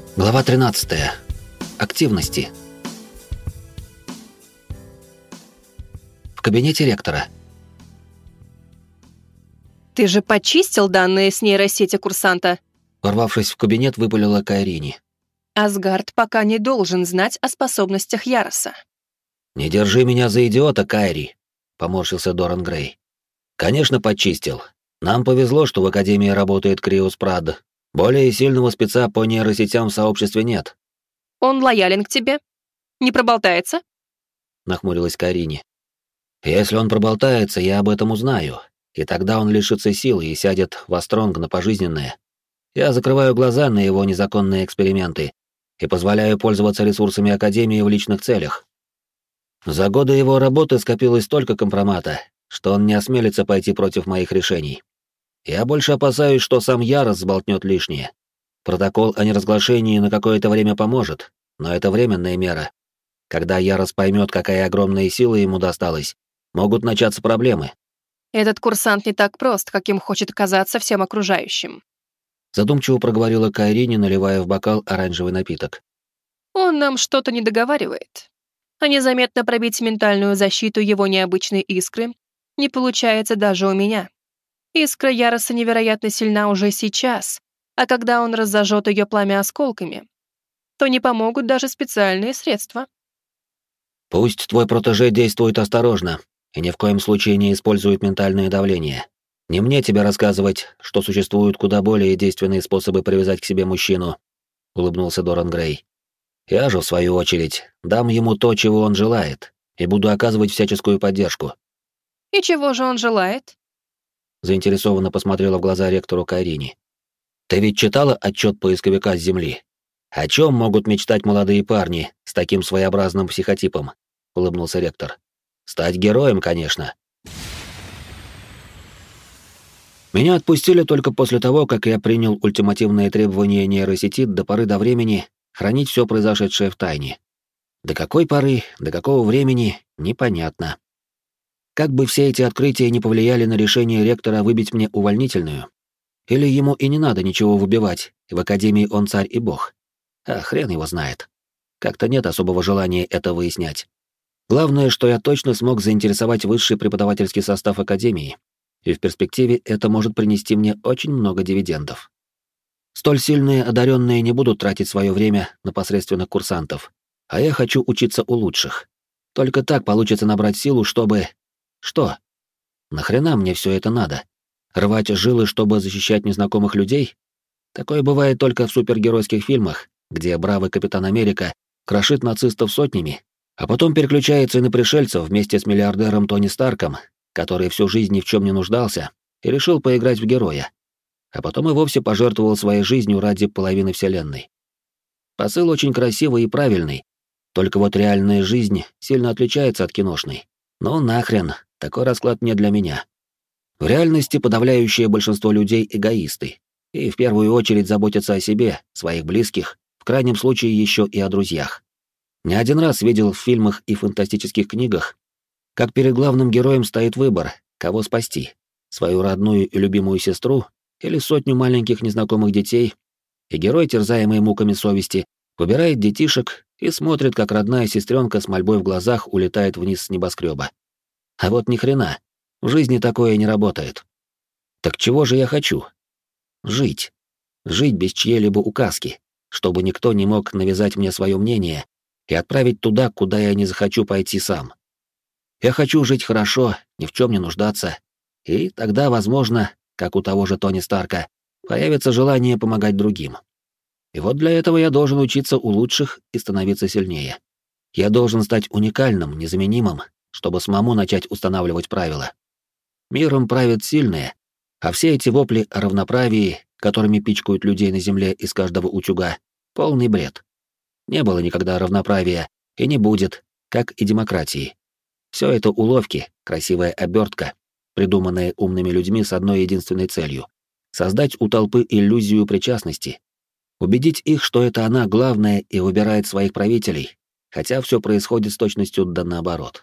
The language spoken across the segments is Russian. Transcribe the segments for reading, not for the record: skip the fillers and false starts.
Глава 13. Активности. В кабинете ректора. «Ты же почистил данные с нейросети курсанта?» Ворвавшись в кабинет, выпалила Кайрини. «Асгард пока не должен знать о способностях Яроса». «Не держи меня за идиота, Кайри», — поморщился Доран Грей. «Конечно, почистил. Нам повезло, что в Академии работает Криус Прад. Более сильного спеца по нейросетям в сообществе нет». «Он лоялен к тебе? Не проболтается?» — нахмурилась Кайрини. «Если он проболтается, я об этом узнаю, и тогда он лишится силы и сядет в Астронг на пожизненное. Я закрываю глаза на его незаконные эксперименты и позволяю пользоваться ресурсами Академии в личных целях. За годы его работы скопилось столько компромата, что он не осмелится пойти против моих решений. Я больше опасаюсь, что сам Ярос сболтнет лишнее. Протокол о неразглашении на какое-то время поможет, но это временная мера. Когда Ярос поймет, какая огромная сила ему досталась, могут начаться проблемы». «Этот курсант не так прост, каким хочет казаться всем окружающим». Задумчиво проговорила Кайрини, наливая в бокал оранжевый напиток. «Он нам что-то не договаривает. А незаметно пробить ментальную защиту его необычной искры не получается даже у меня. Искра Яроса невероятно сильна уже сейчас, а когда он разожжет ее пламя осколками, то не помогут даже специальные средства». «Пусть твой протеже действует осторожно и ни в коем случае не использует ментальное давление. Не мне тебе рассказывать, что существуют куда более действенные способы привязать к себе мужчину», — улыбнулся Доран Грей. «Я же, в свою очередь, дам ему то, чего он желает, и буду оказывать всяческую поддержку». «И чего же он желает?» Заинтересованно посмотрела в глаза ректору Кайрини. «Ты ведь читала отчет поисковика с Земли? О чем могут мечтать молодые парни с таким своеобразным психотипом?» — улыбнулся ректор. «Стать героем, конечно». Меня отпустили только после того, как я принял ультимативные требования нейросети до поры до времени хранить все произошедшее в тайне. До какой поры, до какого времени — непонятно. Как бы все эти открытия не повлияли на решение ректора выбить мне увольнительную, или ему и не надо ничего выбивать, в Академии он царь и бог. А хрен его знает. Как-то нет особого желания это выяснять. Главное, что я точно смог заинтересовать высший преподавательский состав Академии, и в перспективе это может принести мне очень много дивидендов. Столь сильные одаренные не будут тратить свое время на посредственных курсантов, а я хочу учиться у лучших. Только так получится набрать силу, чтобы... Что? Нахрена мне все это надо? Рвать жилы, чтобы защищать незнакомых людей? Такое бывает только в супергеройских фильмах, где бравый Капитан Америка крошит нацистов сотнями, а потом переключается на пришельцев вместе с миллиардером Тони Старком, который всю жизнь ни в чем не нуждался и решил поиграть в героя, а потом и вовсе пожертвовал своей жизнью ради половины вселенной. Посыл очень красивый и правильный, только вот реальная жизнь сильно отличается от киношной. Ну нахрен, такой расклад не для меня. В реальности подавляющее большинство людей эгоисты, и в первую очередь заботятся о себе, своих близких, в крайнем случае еще и о друзьях. Не один раз видел в фильмах и фантастических книгах, как перед главным героем стоит выбор, кого спасти: свою родную и любимую сестру или сотню маленьких незнакомых детей, и герой, терзаемый муками совести, выбирает детишек и смотрит, как родная сестренка с мольбой в глазах улетает вниз с небоскреба. А вот ни хрена, в жизни такое не работает. Так чего же я хочу? Жить. Жить без чьей-либо указки, чтобы никто не мог навязать мне свое мнение и отправить туда, куда я не захочу пойти сам. Я хочу жить хорошо, ни в чем не нуждаться, и тогда, возможно, как у того же Тони Старка, появится желание помогать другим. И вот для этого я должен учиться у лучших и становиться сильнее. Я должен стать уникальным, незаменимым, чтобы самому начать устанавливать правила. Миром правят сильные, а все эти вопли о равноправии, которыми пичкают людей на земле из каждого утюга, полный бред. Не было никогда равноправия, и не будет, как и демократии. Все это уловки, красивая обертка, придуманная умными людьми с одной единственной целью — создать у толпы иллюзию причастности, убедить их, что это она главная и выбирает своих правителей, хотя все происходит с точностью да наоборот.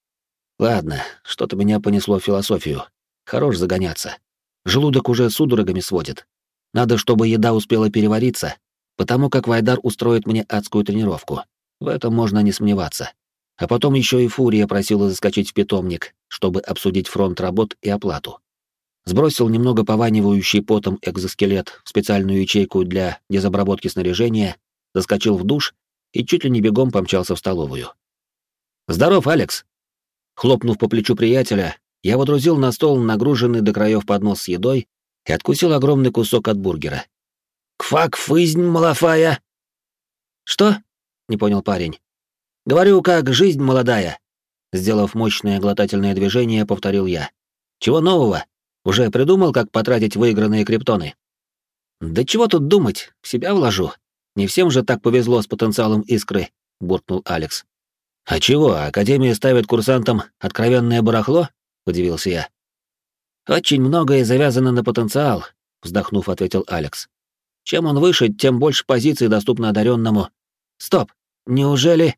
Ладно, что-то меня понесло в философию. Хорош загоняться. Желудок уже судорогами сводит. Надо, чтобы еда успела перевариться, потому как Вайдар устроит мне адскую тренировку. В этом можно не сомневаться. А потом еще и Фурия просила заскочить в питомник, чтобы обсудить фронт работ и оплату. Сбросил немного пованивающий потом экзоскелет в специальную ячейку для дезобработки снаряжения, заскочил в душ и чуть ли не бегом помчался в столовую. «Здоров, Алекс!» Хлопнув по плечу приятеля, я водрузил на стол нагруженный до краев поднос с едой и откусил огромный кусок от бургера. «Кфак-фызнь, малафая!» «Что?» — не понял парень. «Говорю, как жизнь молодая!» Сделав мощное глотательное движение, повторил я. «Чего нового? Уже придумал, как потратить выигранные криптоны?» «Да чего тут думать, в себя вложу. Не всем же так повезло с потенциалом искры», — буркнул Алекс. «А чего, Академия ставит курсантам откровенное барахло?» — удивился я. «Очень многое завязано на потенциал», — вздохнув, ответил Алекс. «Чем он выше, тем больше позиций доступно одаренному. Стоп, неужели...»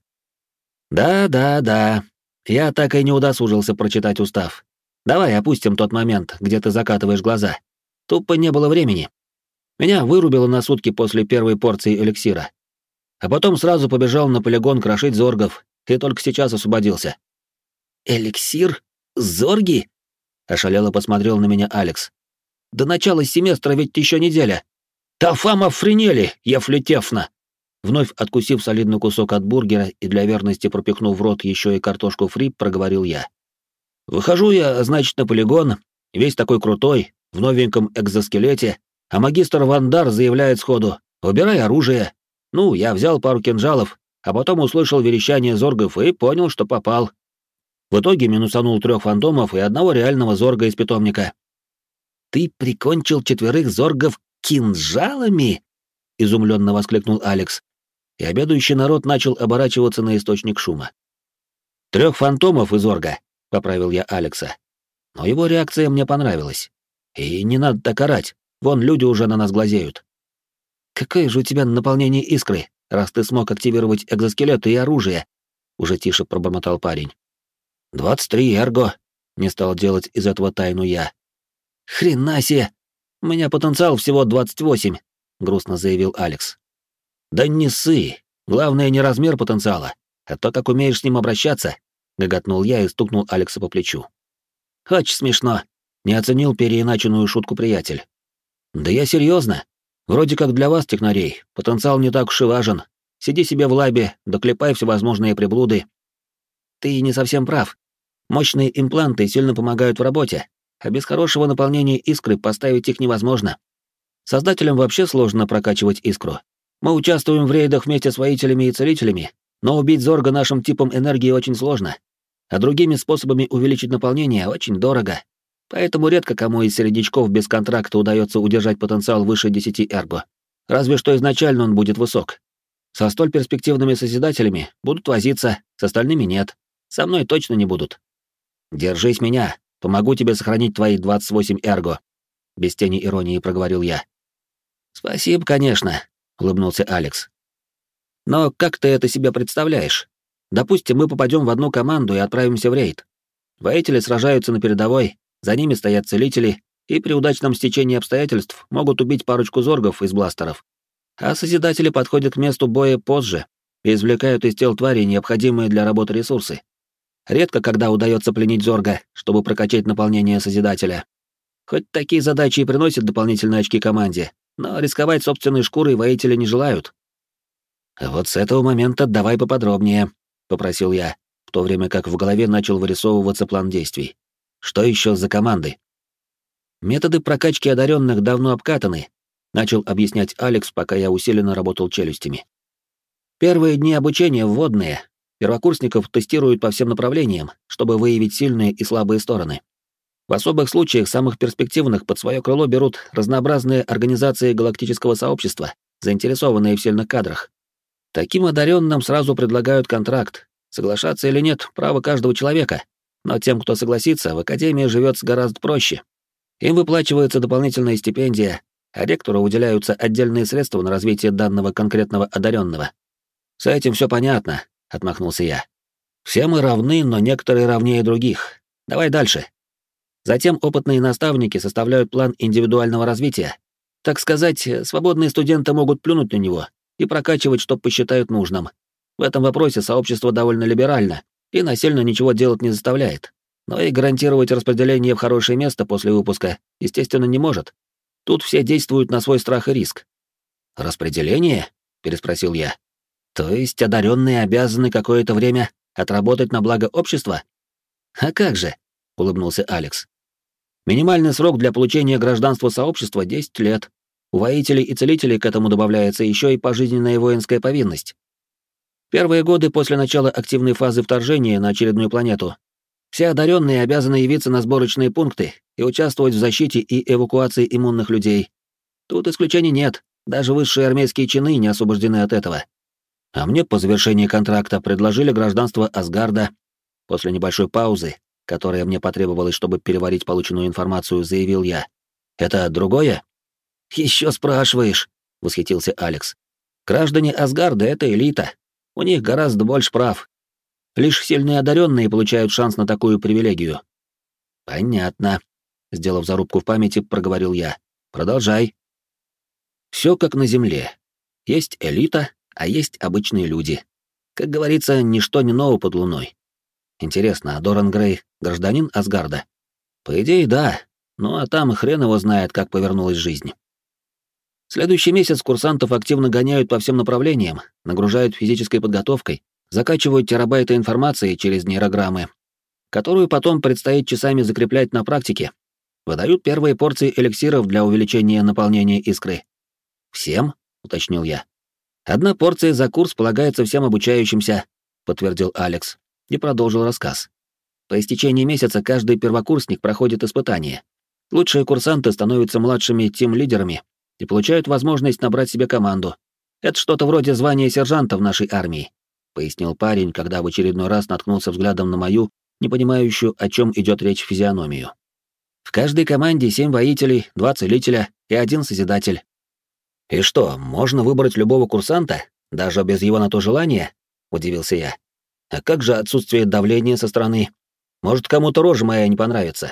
«Да. Я так и не удосужился прочитать устав. Давай опустим тот момент, где ты закатываешь глаза. Тупо не было времени. Меня вырубило на сутки после первой порции эликсира. А потом сразу побежал на полигон крошить зоргов, и только сейчас освободился». «Эликсир? Зорги?» — ошалело посмотрел на меня Алекс. «До начала семестра ведь еще неделя». «Тафам охренели, Ефлетефна!» Вновь откусив солидный кусок от бургера и для верности пропихнув в рот еще и картошку фри, проговорил я. «Выхожу я, значит, на полигон, весь такой крутой, в новеньком экзоскелете, а магистр Вандар заявляет сходу: «Убирай оружие». Ну, я взял пару кинжалов, а потом услышал верещание зоргов и понял, что попал. В итоге минусанул 3 фантомов и одного реального зорга из питомника. «Ты прикончил 4 зоргов кинжалами?» — изумленно воскликнул Алекс, и обедающий народ начал оборачиваться на источник шума. 3 фантомов из зорга, — поправил я Алекса. Но его реакция мне понравилась. И не надо так орать, вон люди уже на нас глазеют. «Какое же у тебя наполнение искры, раз ты смог активировать экзоскелеты и оружие?» — уже тише пробормотал парень. 23 эрго, — не стал делать из этого тайну я. «Хрена себе! У меня потенциал всего 28, — грустно заявил Алекс. «Да не ссы, главное не размер потенциала, а то, как умеешь с ним обращаться», — гоготнул я и стукнул Алекса по плечу. «Очень смешно», — не оценил переиначенную шутку приятель. «Да я серьезно. Вроде как для вас, технарей, потенциал не так уж и важен. Сиди себе в лабе, доклепай всевозможные приблуды». «Ты не совсем прав. Мощные импланты сильно помогают в работе, а без хорошего наполнения искры поставить их невозможно. Создателям вообще сложно прокачивать искру. Мы участвуем в рейдах вместе с воителями и целителями, но убить зорга нашим типом энергии очень сложно, а другими способами увеличить наполнение очень дорого. Поэтому редко кому из середнячков без контракта удается удержать потенциал выше 10 эрго. Разве что изначально он будет высок. Со столь перспективными созидателями будут возиться, с остальными нет. Со мной точно не будут. Держись меня, помогу тебе сохранить твои 28 эрго. Без тени иронии проговорил я. «Спасибо, конечно», — улыбнулся Алекс. «Но как ты это себе представляешь? Допустим, мы попадем в одну команду и отправимся в рейд. Воители сражаются на передовой, за ними стоят целители, и при удачном стечении обстоятельств могут убить парочку зоргов из бластеров. А Созидатели подходят к месту боя позже и извлекают из тел тварей необходимые для работы ресурсы. Редко когда удается пленить зорга, чтобы прокачать наполнение Созидателя. Хоть такие задачи и приносят дополнительные очки команде, но рисковать собственной шкурой воители не желают». «Вот с этого момента давай поподробнее», — попросил я, в то время как в голове начал вырисовываться план действий. «Что еще за команды?» «Методы прокачки одаренных давно обкатаны», — начал объяснять Алекс, пока я усиленно работал челюстями. «Первые дни обучения вводные. Первокурсников тестируют по всем направлениям, чтобы выявить сильные и слабые стороны. В особых случаях самых перспективных под свое крыло берут разнообразные организации галактического сообщества, заинтересованные в сильных кадрах. Таким одаренным сразу предлагают контракт. Соглашаться или нет — право каждого человека. Но тем, кто согласится, в Академии живется гораздо проще. Им выплачивается дополнительная стипендия, а ректору уделяются отдельные средства на развитие данного конкретного одаренного. «С этим все понятно», — отмахнулся я. «Все мы равны, но некоторые равнее других. Давай дальше». Затем опытные наставники составляют план индивидуального развития. Так сказать, свободные студенты могут плюнуть на него и прокачивать, что посчитают нужным. В этом вопросе сообщество довольно либерально и насильно ничего делать не заставляет. Но и гарантировать распределение в хорошее место после выпуска, естественно, не может. Тут все действуют на свой страх и риск. «Распределение?» — переспросил я. «То есть одаренные обязаны какое-то время отработать на благо общества?» «А как же?» — улыбнулся Алекс. «Минимальный срок для получения гражданства сообщества — 10 лет. У воителей и целителей к этому добавляется еще и пожизненная воинская повинность. Первые годы после начала активной фазы вторжения на очередную планету все одаренные обязаны явиться на сборочные пункты и участвовать в защите и эвакуации иммунных людей. Тут исключений нет, даже высшие армейские чины не освобождены от этого. А мне по завершении контракта предложили гражданство Асгарда. После небольшой паузы, которая мне потребовалась, чтобы переварить полученную информацию, заявил я. Это другое? Еще спрашиваешь, восхитился Алекс. Граждане Асгарда — это элита. У них гораздо больше прав. Лишь сильные одаренные получают шанс на такую привилегию. Понятно. Сделав зарубку в памяти, проговорил я. Продолжай. Все как на земле. Есть элита, а есть обычные люди. Как говорится, ничто не ново под луной. Интересно, а Доран Грей — гражданин Асгарда? По идее, да. Ну а там хрен его знает, как повернулась жизнь. Следующий месяц курсантов активно гоняют по всем направлениям, нагружают физической подготовкой, закачивают терабайты информации через нейрограммы, которую потом предстоит часами закреплять на практике. Выдают первые порции эликсиров для увеличения наполнения искры. «Всем?» — уточнил я. «Одна порция за курс полагается всем обучающимся», — подтвердил Алекс и продолжил рассказ. «По истечении месяца каждый первокурсник проходит испытание. Лучшие курсанты становятся младшими тим-лидерами и получают возможность набрать себе команду. Это что-то вроде звания сержанта в нашей армии», — пояснил парень, когда в очередной раз наткнулся взглядом на мою, не понимающую, о чем идет речь, физиономию. «В каждой команде 7 воителей, 2 целителя и 1 созидатель». «И что, можно выбрать любого курсанта, даже без его на то желания?» — удивился я. «А как же отсутствие давления со стороны? Может, кому-то рожа моя не понравится?»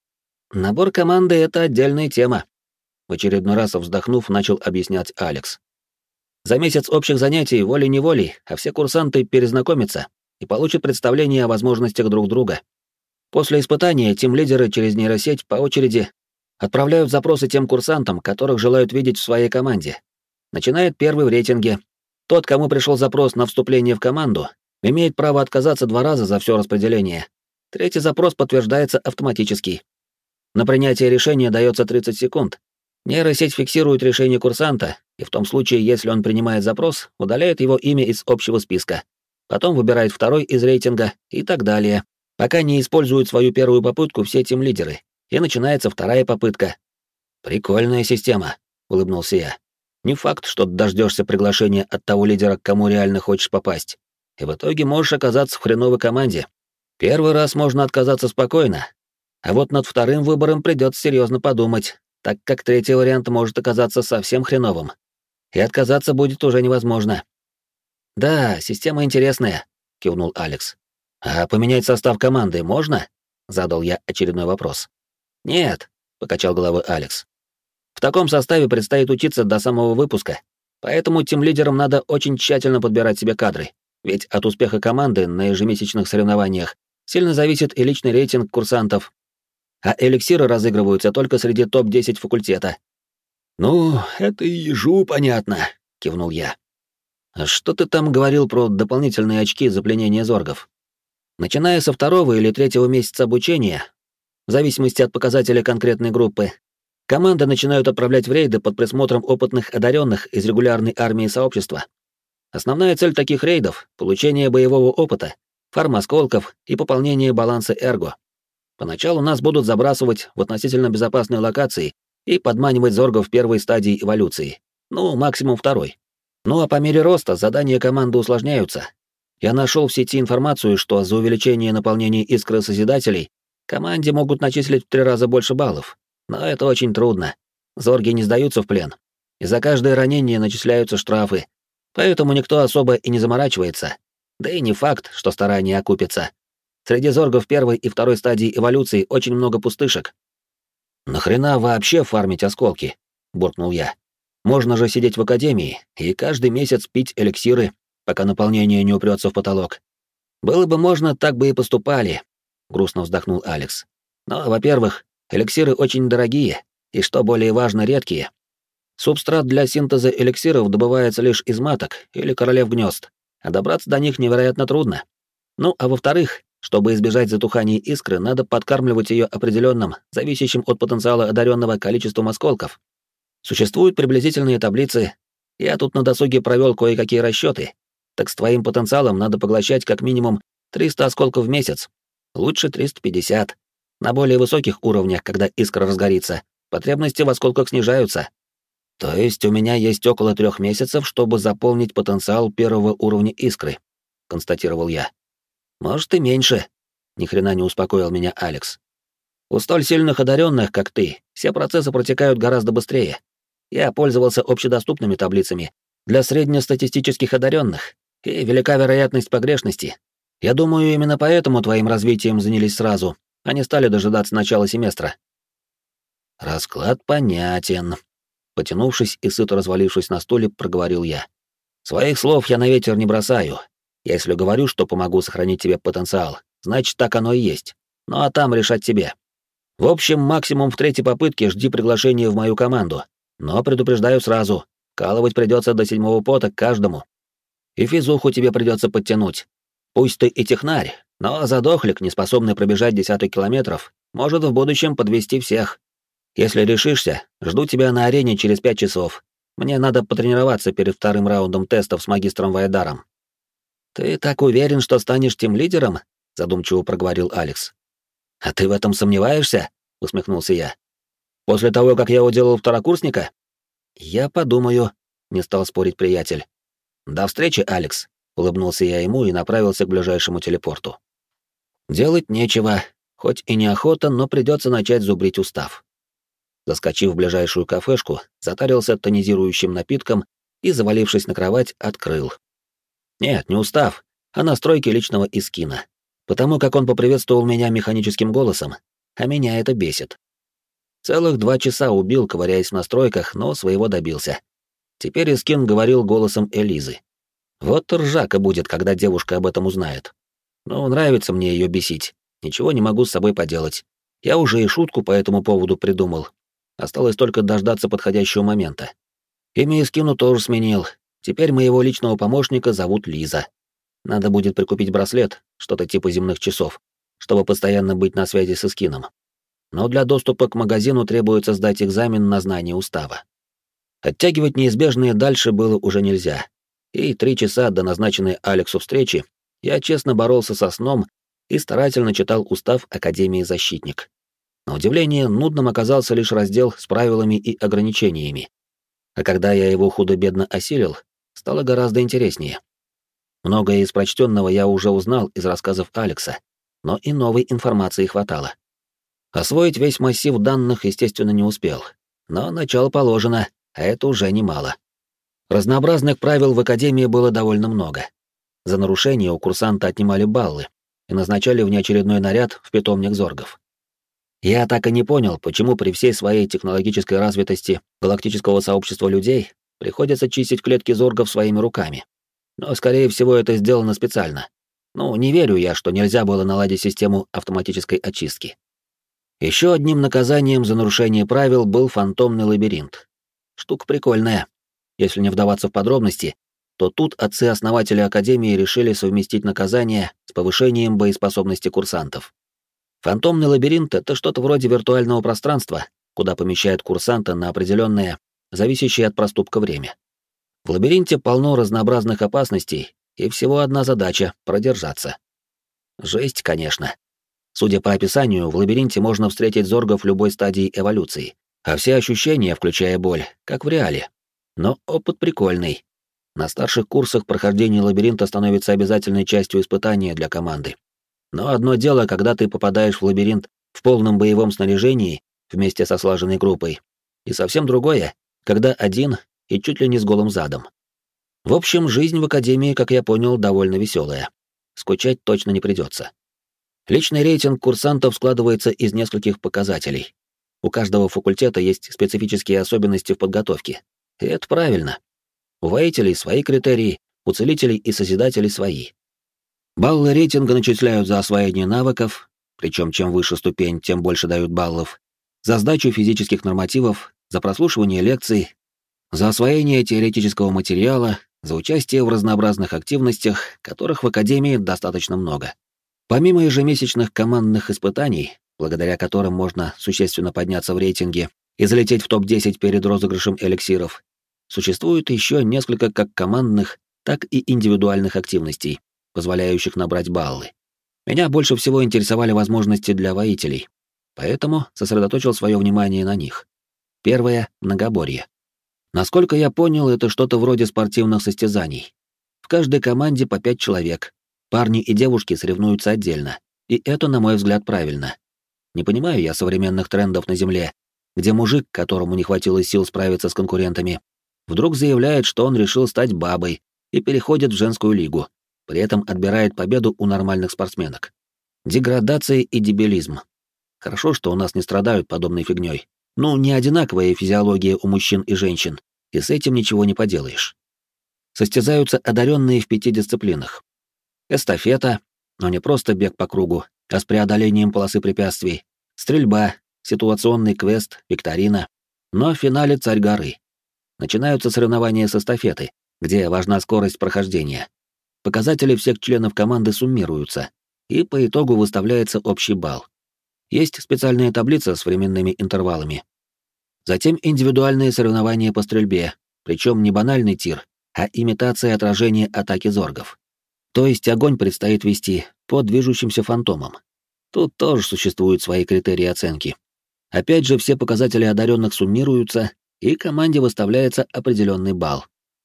«Набор команды — это отдельная тема», — в очередной раз вздохнув, начал объяснять Алекс. «За месяц общих занятий волей-неволей, а все курсанты перезнакомятся и получат представление о возможностях друг друга. После испытания тим-лидеры через нейросеть по очереди отправляют запросы тем курсантам, которых желают видеть в своей команде. Начинает первый в рейтинге. Тот, кому пришел запрос на вступление в команду, имеет право отказаться 2 раза за все распределение. Третий запрос подтверждается автоматически. На принятие решения дается 30 секунд. Нейросеть фиксирует решение курсанта, и в том случае, если он принимает запрос, удаляет его имя из общего списка. Потом выбирает второй из рейтинга и так далее, пока не используют свою первую попытку все тим-лидеры, и начинается вторая попытка. «Прикольная система», — улыбнулся я. «Не факт, что дождешься приглашения от того лидера, к кому реально хочешь попасть, и в итоге можешь оказаться в хреновой команде. Первый раз можно отказаться спокойно, а вот над вторым выбором придется серьезно подумать, так как третий вариант может оказаться совсем хреновым. И отказаться будет уже невозможно». «Да, система интересная», — кивнул Алекс. «А поменять состав команды можно?» — задал я очередной вопрос. «Нет», — покачал головой Алекс. «В таком составе предстоит учиться до самого выпуска, поэтому тимлидерам надо очень тщательно подбирать себе кадры, ведь от успеха команды на ежемесячных соревнованиях сильно зависит и личный рейтинг курсантов, а эликсиры разыгрываются только среди топ-10 факультета». «Ну, это и ежу понятно», — кивнул я. «А что ты там говорил про дополнительные очки за пленение зоргов? Начиная со 2-го или 3-го месяца обучения, в зависимости от показателя конкретной группы, команды начинают отправлять в рейды под присмотром опытных одаренных из регулярной армии сообщества. Основная цель таких рейдов — получение боевого опыта, фарм осколков и пополнение баланса эрго. Поначалу нас будут забрасывать в относительно безопасные локации и подманивать зоргов первой стадии эволюции, ну, максимум 2-й. Ну а по мере роста задания команды усложняются. Я нашел в сети информацию, что за увеличение наполнения искры Созидателей команде могут начислить в 3 раза больше баллов, но это очень трудно. Зорги не сдаются в плен, и за каждое ранение начисляются штрафы, поэтому никто особо и не заморачивается. Да и не факт, что старания окупятся. Среди зоргов 1-й и 2-й стадии эволюции очень много пустышек. «Нахрена вообще фармить осколки?» буркнул я. «Можно же сидеть в академии и каждый месяц пить эликсиры, пока наполнение не упрется в потолок. Было бы можно, так бы и поступали», — грустно вздохнул Алекс. «Но, во-первых, эликсиры очень дорогие, и, что более важно, редкие. Субстрат для синтеза эликсиров добывается лишь из маток или королев гнезд, а добраться до них невероятно трудно. Ну, а во-вторых, чтобы избежать затухания искры, надо подкармливать ее определенным, зависящим от потенциала одаренного количеством осколков. Существуют приблизительные таблицы. Я тут на досуге провел кое-какие расчеты. Так с твоим потенциалом надо поглощать как минимум 300 осколков в месяц. Лучше 350. На более высоких уровнях, когда искра разгорится, потребности в осколках снижаются. То есть у меня есть около 3 месяцев, чтобы заполнить потенциал первого уровня искры, констатировал я. Может и меньше. Ни хрена не успокоил меня Алекс. У столь сильных одаренных, как ты, все процессы протекают гораздо быстрее. Я пользовался общедоступными таблицами для среднестатистических одаренных, и велика вероятность погрешности. Я думаю, именно поэтому твоим развитием занялись сразу, а не стали дожидаться начала семестра. Расклад понятен. Потянувшись и сыто развалившись на стуле, проговорил я. Своих слов я на ветер не бросаю. Если говорю, что помогу сохранить тебе потенциал, значит, так оно и есть. Ну а там решать тебе. В общем, максимум в 3-й попытке жди приглашения в мою команду. Но предупреждаю сразу, вкалывать придется до 7-го пота каждому. И физуху тебе придется подтянуть. Пусть ты и технарь, но задохлик, не способный пробежать десяток километров, может в будущем подвести всех. Если решишься, жду тебя на арене через 5 часов. Мне надо потренироваться перед вторым раундом тестов с магистром Вайдаром. «Ты так уверен, что станешь тимлидером?» — задумчиво проговорил Алекс. «А ты в этом сомневаешься?» — усмехнулся я. «После того, как я уделал второкурсника?» «Я подумаю», — не стал спорить приятель. «До встречи, Алекс», — улыбнулся я ему и направился к ближайшему телепорту. Делать нечего, хоть и неохота, но придется начать зубрить устав. Заскочив в ближайшую кафешку, затарился тонизирующим напитком и, завалившись на кровать, открыл. Нет, не устав, а настройки личного искина. Потому как он поприветствовал меня механическим голосом, а меня это бесит. Целых 2 часа убил, ковыряясь в настройках, но своего добился. Теперь искин говорил голосом Элизы. Вот ржака будет, когда девушка об этом узнает. Ну, нравится мне ее бесить, ничего не могу с собой поделать. Я уже и шутку по этому поводу придумал. Осталось только дождаться подходящего момента. Имя искину тоже сменил. Теперь моего личного помощника зовут Лиза. Надо будет прикупить браслет, что-то типа земных часов, чтобы постоянно быть на связи с искином. Но для доступа к магазину требуется сдать экзамен на знание устава. Оттягивать неизбежное дальше было уже нельзя. И 3 часа до назначенной Алексу встречи я честно боролся со сном и старательно читал устав Академии Защитник. На удивление, нудным оказался лишь раздел с правилами и ограничениями. А когда я его худо-бедно осилил, стало гораздо интереснее. Многое из прочтенного я уже узнал из рассказов Алекса, но и новой информации хватало. Освоить весь массив данных, естественно, не успел, но начало положено, а это уже немало. Разнообразных правил в Академии было довольно много. За нарушение у курсанта отнимали баллы и назначали внеочередной наряд в питомник зоргов. Я так и не понял, почему при всей своей технологической развитости галактического сообщества людей приходится чистить клетки зоргов своими руками. Но, скорее всего, это сделано специально. Ну, не верю я, что нельзя было наладить систему автоматической очистки. Еще одним наказанием за нарушение правил был фантомный лабиринт. Штука прикольная. Если не вдаваться в подробности, то тут отцы-основатели Академии решили совместить наказание с повышением боеспособности курсантов. Фантомный лабиринт — это что-то вроде виртуального пространства, куда помещают курсанта на определенное, зависящее от проступка время. В лабиринте полно разнообразных опасностей, и всего одна задача — продержаться. Жесть, конечно. Судя по описанию, в лабиринте можно встретить зоргов любой стадии эволюции, а все ощущения, включая боль, как в реале. Но опыт прикольный. На старших курсах прохождение лабиринта становится обязательной частью испытания для команды. Но одно дело, когда ты попадаешь в лабиринт в полном боевом снаряжении вместе со слаженной группой, и совсем другое, когда один и чуть ли не с голым задом. В общем, жизнь в Академии, как я понял, довольно веселая. Скучать точно не придется. Личный рейтинг курсантов складывается из нескольких показателей. У каждого факультета есть специфические особенности в подготовке. И это правильно. У воителей свои критерии, у целителей и созидателей свои. Баллы рейтинга начисляют за освоение навыков, причем чем выше ступень, тем больше дают баллов, за сдачу физических нормативов, за прослушивание лекций, за освоение теоретического материала, за участие в разнообразных активностях, которых в Академии достаточно много. Помимо ежемесячных командных испытаний, благодаря которым можно существенно подняться в рейтинге и залететь в топ-10 перед розыгрышем эликсиров, существует еще несколько как командных, так и индивидуальных активностей, позволяющих набрать баллы. Меня больше всего интересовали возможности для воителей, поэтому сосредоточил свое внимание на них. Первое — многоборье. Насколько я понял, это что-то вроде спортивных состязаний. В каждой команде по 5 человек. Парни и девушки соревнуются отдельно, и это, на мой взгляд, правильно. Не понимаю я современных трендов на Земле, где мужик, которому не хватило сил справиться с конкурентами, вдруг заявляет, что он решил стать бабой и переходит в женскую лигу, при этом отбирает победу у нормальных спортсменок. Деградация и дебилизм. Хорошо, что у нас не страдают подобной фигней. Ну, не одинаковая физиология у мужчин и женщин, и с этим ничего не поделаешь. Состязаются одаренные в 5 дисциплинах. Эстафета, но не просто бег по кругу, а с преодолением полосы препятствий, стрельба, ситуационный квест, викторина. Но в финале царь горы. Начинаются соревнования с эстафеты, где важна скорость прохождения. Показатели всех членов команды суммируются, и по итогу выставляется общий балл. Есть специальная таблица с временными интервалами. Затем индивидуальные соревнования по стрельбе, причем не банальный тир, а имитация отражения атаки зоргов. То есть огонь предстоит вести по движущимся фантомам. Тут тоже существуют свои критерии оценки. Опять же, все показатели одаренных суммируются, и команде выставляется определенный балл.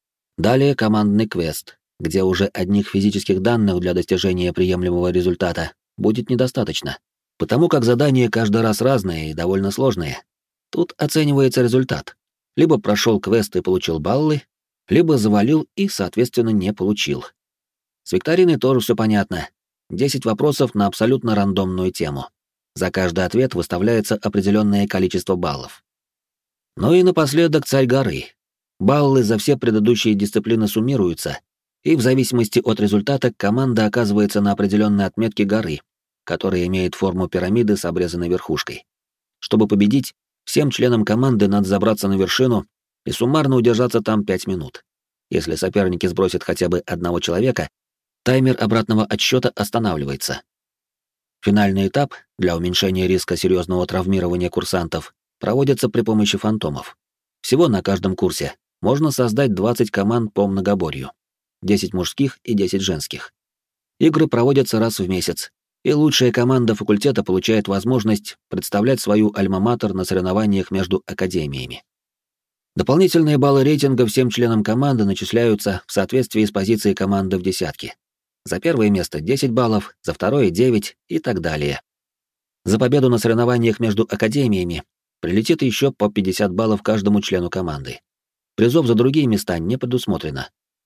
Далее командный квест, где уже одних физических данных для достижения приемлемого результата будет недостаточно, потому как задания каждый раз разные и довольно сложные. Тут оценивается результат. Либо прошел квест и получил баллы, либо завалил и, соответственно, не получил. С викториной тоже все понятно. 10 вопросов на абсолютно рандомную тему. За каждый ответ выставляется определенное количество баллов. Ну и напоследок царь горы. Баллы за все предыдущие дисциплины суммируются, и в зависимости от результата команда оказывается на определенной отметке горы, которая имеет форму пирамиды с обрезанной верхушкой. Чтобы победить, всем членам команды надо забраться на вершину и суммарно удержаться там 5 минут. Если соперники сбросят хотя бы одного человека, таймер обратного отсчета останавливается. Финальный этап, для уменьшения риска серьезного травмирования курсантов, проводится при помощи фантомов. Всего на каждом курсе можно создать 20 команд по многоборью, 10 мужских и 10 женских. Игры проводятся раз в месяц, и лучшая команда факультета получает возможность представлять свою альма-матер на соревнованиях между академиями. Дополнительные баллы рейтинга всем членам команды начисляются в соответствии с позицией команды в десятке. За первое место 10 баллов, за второе 9 и так далее. За победу на соревнованиях между академиями прилетит еще по 50 баллов каждому члену команды. Призов за другие места не предусмотрено.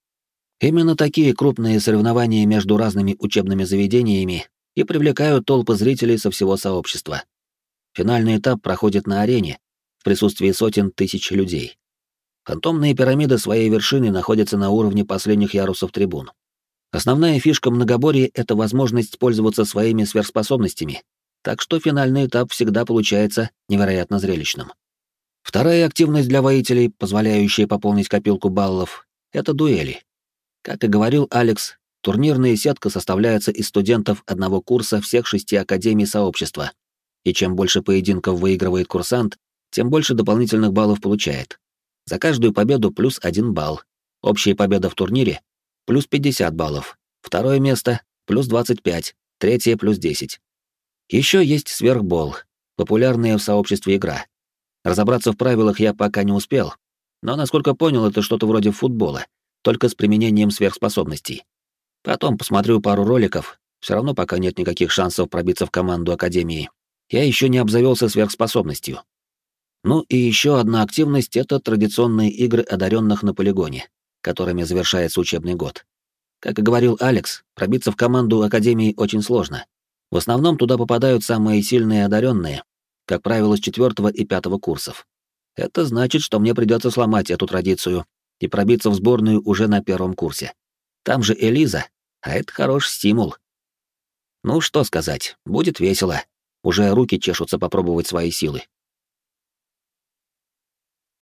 Именно такие крупные соревнования между разными учебными заведениями и привлекают толпы зрителей со всего сообщества. Финальный этап проходит на арене, в присутствии сотен тысяч людей. Фантомные пирамиды своей вершины находятся на уровне последних ярусов трибун. Основная фишка многоборья — это возможность пользоваться своими сверхспособностями, так что финальный этап всегда получается невероятно зрелищным. Вторая активность для воителей, позволяющая пополнить копилку баллов, — это дуэли. Как и говорил Алекс, турнирная сетка составляется из студентов одного курса всех 6 академий сообщества, и чем больше поединков выигрывает курсант, тем больше дополнительных баллов получает. За каждую победу плюс 1 балл, общая победа в турнире — плюс 50 баллов, второе место — плюс 25, третье — плюс 10. Еще есть сверхбол, популярная в сообществе игра. Разобраться в правилах я пока не успел, но, насколько понял, это что-то вроде футбола, только с применением сверхспособностей. Потом посмотрю пару роликов, все равно пока нет никаких шансов пробиться в команду Академии. Я еще не обзавелся сверхспособностью. Ну и еще одна активность — это традиционные игры одаренных на полигоне, которыми завершается учебный год. Как и говорил Алекс, пробиться в команду Академии очень сложно. В основном туда попадают самые сильные одаренные, как правило, с 4-го и 5-го курсов. Это значит, что мне придется сломать эту традицию и пробиться в сборную уже на 1-м курсе. Там же Элиза, а это хороший стимул. Ну, что сказать, будет весело. Уже руки чешутся попробовать свои силы.